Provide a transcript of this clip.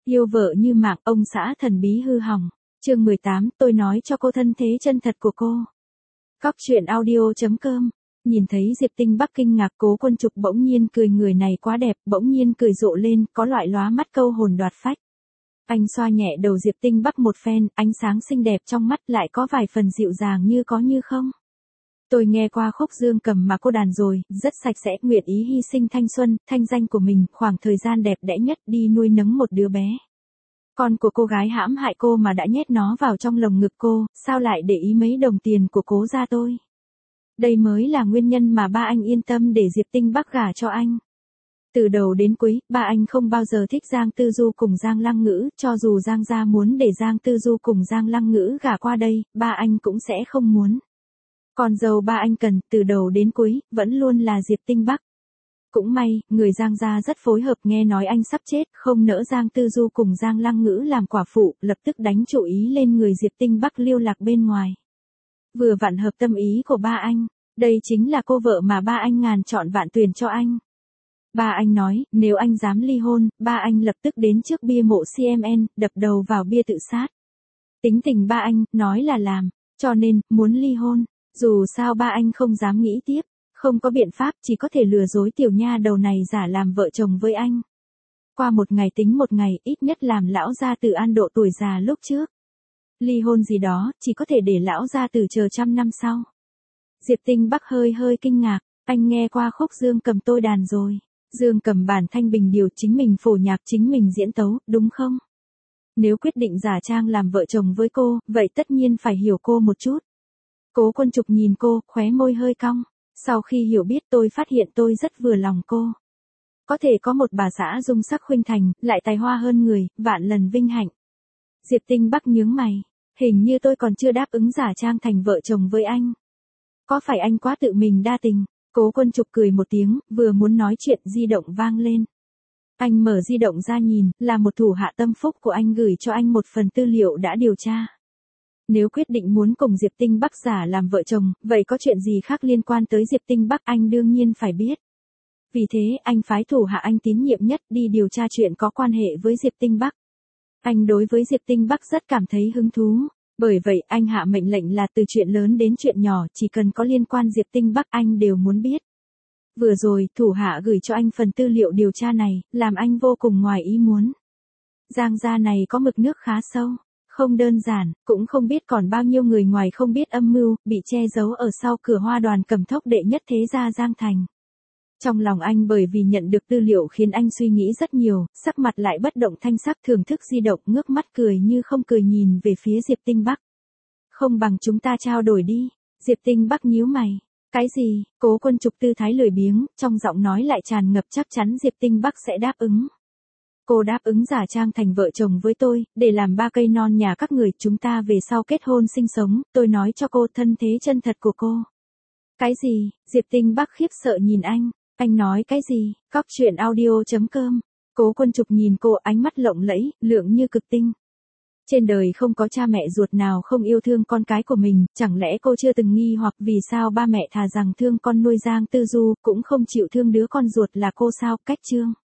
Yêu vợ như mạng, ông xã thần bí hư hỏng. Chương 18, tôi nói cho cô thân thế chân thật của cô. Cóc truyện audio.com. Nhìn thấy Diệp Tinh Bắc kinh ngạc, Cố Quân Trục bỗng nhiên cười, người này quá đẹp, bỗng nhiên cười rộ lên, có loại lóa mắt câu hồn đoạt phách. Anh xoa nhẹ đầu Diệp Tinh Bắc một phen, ánh sáng xinh đẹp trong mắt lại có vài phần dịu dàng như có như không. Tôi nghe qua khúc Dương Cầm mà cô đàn rồi, rất sạch sẽ, nguyện ý hy sinh thanh xuân, thanh danh của mình, khoảng thời gian đẹp đẽ nhất đi nuôi nấng một đứa bé. Con của cô gái hãm hại cô mà đã nhét nó vào trong lồng ngực cô, sao lại để ý mấy đồng tiền của Cố gia tôi? Đây mới là nguyên nhân mà ba anh yên tâm để Diệp Tinh Bắc gả cho anh. Từ đầu đến cuối, ba anh không bao giờ thích Giang Tư Du cùng Giang Lăng Ngữ, cho dù Giang gia muốn để Giang Tư Du cùng Giang Lăng Ngữ gả qua đây, ba anh cũng sẽ không muốn. Con dâu ba anh cần, từ đầu đến cuối, vẫn luôn là Diệp Tinh Bắc. Cũng may, người Giang gia rất phối hợp, nghe nói anh sắp chết, không nỡ Giang Tư Du cùng Giang Lăng Ngữ làm quả phụ, lập tức đánh chủ ý lên người Diệp Tinh Bắc liêu lạc bên ngoài. Vừa vặn hợp tâm ý của ba anh, đây chính là cô vợ mà ba anh ngàn chọn vạn tuyển cho anh. Ba anh nói, nếu anh dám ly hôn, ba anh lập tức đến trước bia mộ CMN, đập đầu vào bia tự sát. Tính tình ba anh, nói là làm, cho nên, muốn ly hôn. Dù sao ba anh không dám nghĩ tiếp, không có biện pháp, chỉ có thể lừa dối tiểu nha đầu này giả làm vợ chồng với anh. Qua một ngày tính một ngày, ít nhất làm lão gia tử an độ tuổi già lúc trước. Ly hôn gì đó, chỉ có thể để lão gia tử chờ 100 năm sau. Diệp Tinh Bắc hơi kinh ngạc, anh nghe qua khúc Dương Cầm tôi đàn rồi. Dương Cầm bản thanh bình điều, chính mình phổ nhạc, chính mình diễn tấu, đúng không? Nếu quyết định giả trang làm vợ chồng với cô, vậy tất nhiên phải hiểu cô một chút. Cố Quân Trục nhìn cô, khóe môi hơi cong. Sau khi hiểu biết, tôi phát hiện tôi rất vừa lòng cô. Có thể có một bà xã dung sắc khuynh thành, lại tài hoa hơn người, vạn lần vinh hạnh. Diệp Tinh Bắc nhướng mày. Hình như tôi còn chưa đáp ứng giả trang thành vợ chồng với anh. Có phải anh quá tự mình đa tình? Cố Quân Trục cười một tiếng, vừa muốn nói chuyện, di động vang lên. Anh mở di động ra nhìn, là một thủ hạ tâm phúc của anh gửi cho anh một phần tư liệu đã điều tra. Nếu quyết định muốn cùng Diệp Tinh Bắc giả làm vợ chồng, vậy có chuyện gì khác liên quan tới Diệp Tinh Bắc anh đương nhiên phải biết. Vì thế, anh phái thủ hạ anh tín nhiệm nhất đi điều tra chuyện có quan hệ với Diệp Tinh Bắc. Anh đối với Diệp Tinh Bắc rất cảm thấy hứng thú. Bởi vậy, anh hạ mệnh lệnh là từ chuyện lớn đến chuyện nhỏ, chỉ cần có liên quan Diệp Tinh Bắc anh đều muốn biết. Vừa rồi, thủ hạ gửi cho anh phần tư liệu điều tra này, làm anh vô cùng ngoài ý muốn. Giang gia này có mực nước khá sâu. Không đơn giản, cũng không biết còn bao nhiêu người ngoài không biết âm mưu, bị che giấu ở sau cửa Hoa Đoàn Cầm Thốc đệ nhất thế gia Giang Thành. Trong lòng anh bởi vì nhận được tư liệu khiến anh suy nghĩ rất nhiều, sắc mặt lại bất động thanh sắc, thưởng thức di động, ngước mắt cười như không cười nhìn về phía Diệp Tinh Bắc. Không bằng chúng ta trao đổi đi. Diệp Tinh Bắc nhíu mày. Cái gì? Cố Quân Trục tư thái lười biếng, trong giọng nói lại tràn ngập chắc chắn Diệp Tinh Bắc sẽ đáp ứng. Cô đáp ứng giả trang thành vợ chồng với tôi, để làm ba cây non nhà các người, chúng ta về sau kết hôn sinh sống, tôi nói cho cô thân thế chân thật của cô. Cái gì? Diệp Tinh Bắc khiếp sợ nhìn anh nói cái gì? Cóc truyện audio.com. Cố Quân Trục nhìn cô, ánh mắt lộng lẫy, lượng như cực tinh. Trên đời không có cha mẹ ruột nào không yêu thương con cái của mình, chẳng lẽ cô chưa từng nghi hoặc vì sao ba mẹ thà rằng thương con nuôi Giang Tư Du, cũng không chịu thương đứa con ruột là cô sao? Cách chương.